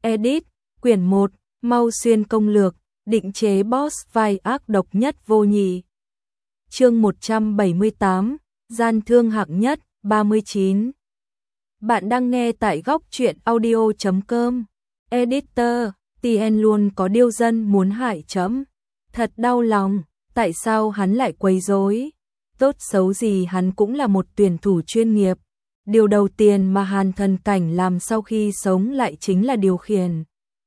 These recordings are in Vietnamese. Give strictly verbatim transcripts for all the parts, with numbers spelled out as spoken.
Edit, quyển một, Mau Xuyên công lược, định chế boss vai ác độc nhất vô nhị. Chương một trăm bảy mươi tám, gian thương hạng nhất, ba mươi chín. Bạn đang nghe tại góc truyện audio chấm com. Editor, Tien luôn có điêu dân muốn hại chấm. Thật đau lòng, tại sao hắn lại quấy rối? Tốt xấu gì hắn cũng là một tuyển thủ chuyên nghiệp. Điều đầu tiên mà Hàn Thần Cảnh làm sau khi sống lại chính là điều khiển.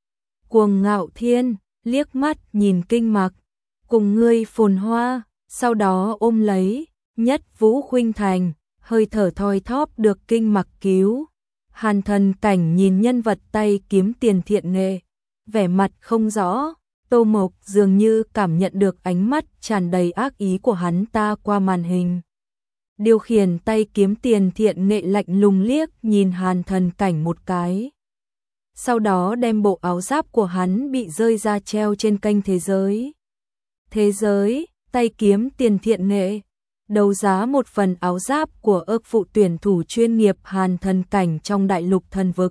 Cuồng Ngạo Thiên liếc mắt nhìn Kinh Mặc, cùng ngươi phồn hoa, sau đó ôm lấy Nhất Vũ Khuynh Thành, hơi thở thoi thóp được Kinh Mặc cứu. Hàn Thần Cảnh nhìn nhân vật tay kiếm tiền thiện nghệ, vẻ mặt không rõ. Tô Mộc dường như cảm nhận được ánh mắt tràn đầy ác ý của hắn ta qua màn hình. Điều khiển tay kiếm tiền thiện nghệ lạnh lùng liếc nhìn Hàn Thần Cảnh một cái. Sau đó đem bộ áo giáp của hắn bị rơi ra treo trên kênh Thế Giới. Thế Giới, tay kiếm tiền thiện nghệ, đấu giá một phần áo giáp của ước phụ tuyển thủ chuyên nghiệp Hàn Thần Cảnh trong đại lục thần vực.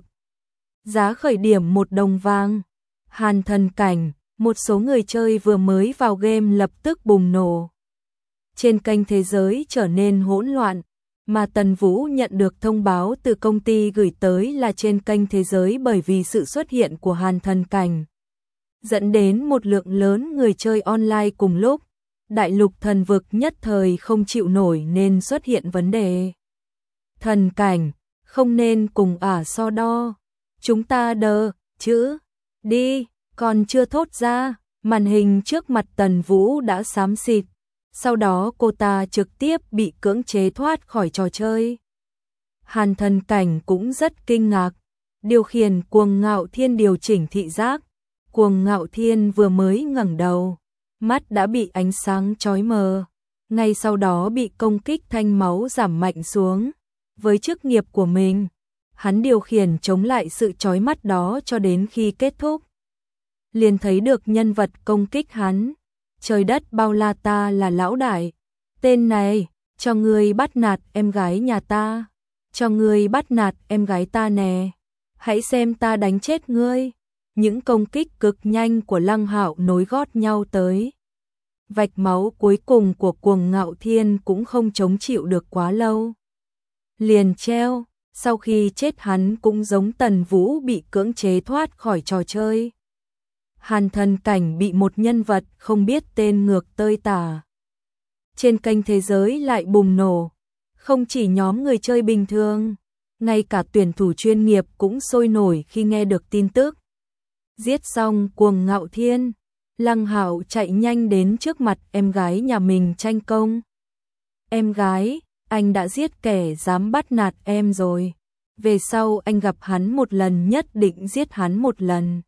Giá khởi điểm một đồng vàng. Hàn Thần Cảnh, một số người chơi vừa mới vào game lập tức bùng nổ. Trên kênh Thế Giới trở nên hỗn loạn, mà Tần Vũ nhận được thông báo từ công ty gửi tới là trên kênh Thế Giới bởi vì sự xuất hiện của Hàn Thần Cảnh, dẫn đến một lượng lớn người chơi online cùng lúc. Đại lục thần vực nhất thời không chịu nổi nên xuất hiện vấn đề. Thần Cảnh, không nên cùng ả so đo. Chúng ta đờ, chữ, đi, còn chưa thốt ra, màn hình trước mặt Tần Vũ đã xám xịt. Sau đó cô ta trực tiếp bị cưỡng chế thoát khỏi trò chơi. Hàn Thần Cảnh cũng rất kinh ngạc. Điều khiển Cuồng Ngạo Thiên điều chỉnh thị giác. Cuồng Ngạo Thiên vừa mới ngẩng đầu, mắt đã bị ánh sáng chói mờ. Ngay sau đó bị công kích thanh máu giảm mạnh xuống. Với chức nghiệp của mình, hắn điều khiển chống lại sự chói mắt đó cho đến khi kết thúc. Liền thấy được nhân vật công kích hắn. Trời đất bao la, ta là lão đại. Tên này, cho ngươi bắt nạt em gái nhà ta. Cho ngươi bắt nạt em gái ta nè. Hãy xem ta đánh chết ngươi. Những công kích cực nhanh của Lăng Hạo nối gót nhau tới. Vạch máu cuối cùng của Cuồng Ngạo Thiên cũng không chống chịu được quá lâu. Liền treo, sau khi chết hắn cũng giống Tần Vũ bị cưỡng chế thoát khỏi trò chơi. Hàn Thần Cảnh bị một nhân vật không biết tên ngược tơi tả. Trên kênh Thế Giới lại bùng nổ. Không chỉ nhóm người chơi bình thường, ngay cả tuyển thủ chuyên nghiệp cũng sôi nổi khi nghe được tin tức. Giết xong Cuồng Ngạo Thiên, Lăng Hạo chạy nhanh đến trước mặt em gái nhà mình tranh công. Em gái, anh đã giết kẻ dám bắt nạt em rồi. Về sau anh gặp hắn một lần nhất định giết hắn một lần.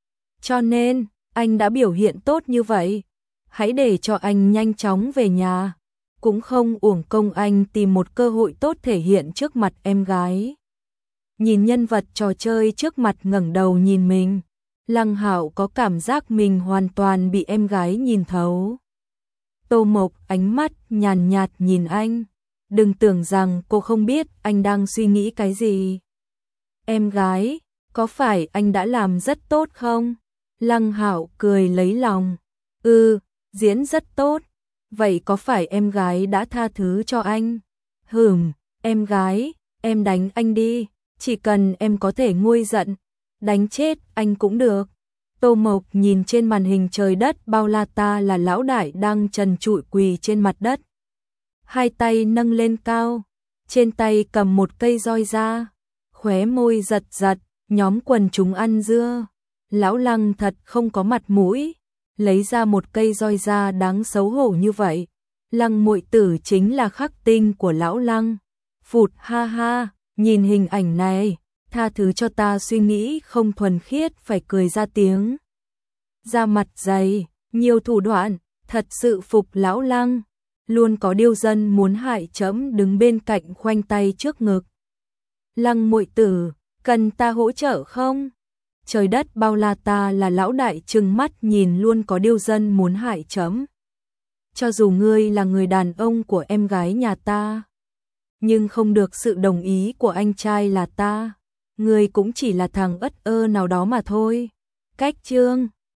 Cho nên, anh đã biểu hiện tốt như vậy. Hãy để cho anh nhanh chóng về nhà. Cũng không uổng công anh tìm một cơ hội tốt thể hiện trước mặt em gái. Nhìn nhân vật trò chơi trước mặt ngẩng đầu nhìn mình, Lăng Hạo có cảm giác mình hoàn toàn bị em gái nhìn thấu. Tô Mộc ánh mắt nhàn nhạt nhìn anh. Đừng tưởng rằng cô không biết anh đang suy nghĩ cái gì. Em gái, có phải anh đã làm rất tốt không? Lăng Hạo cười lấy lòng. Ừ, diễn rất tốt. Vậy có phải em gái đã tha thứ cho anh? Hừm, em gái, em đánh anh đi. Chỉ cần em có thể nguôi giận, đánh chết anh cũng được. Tô Mộc nhìn trên màn hình trời đất bao la, ta là lão đại đang trần trụi quỳ trên mặt đất. Hai tay nâng lên cao, trên tay cầm một cây roi ra, khóe môi giật giật, nhóm quần chúng ăn dưa. Lão Lăng thật không có mặt mũi, lấy ra một cây roi ra đáng xấu hổ như vậy. Lăng muội tử chính là khắc tinh của lão Lăng. Phụt ha ha, nhìn hình ảnh này, tha thứ cho ta suy nghĩ không thuần khiết, phải cười ra tiếng. Da mặt dày, nhiều thủ đoạn, thật sự phục lão Lăng. Luôn có điêu dân muốn hại chấm đứng bên cạnh khoanh tay trước ngực. Lăng muội tử, cần ta hỗ trợ không? Trời đất bao la, ta là lão đại trừng mắt nhìn luôn có điêu dân muốn hại chấm. Cho dù ngươi là người đàn ông của em gái nhà ta, nhưng không được sự đồng ý của anh trai là ta. Ngươi cũng chỉ là thằng ất ơ nào đó mà thôi. Cách chương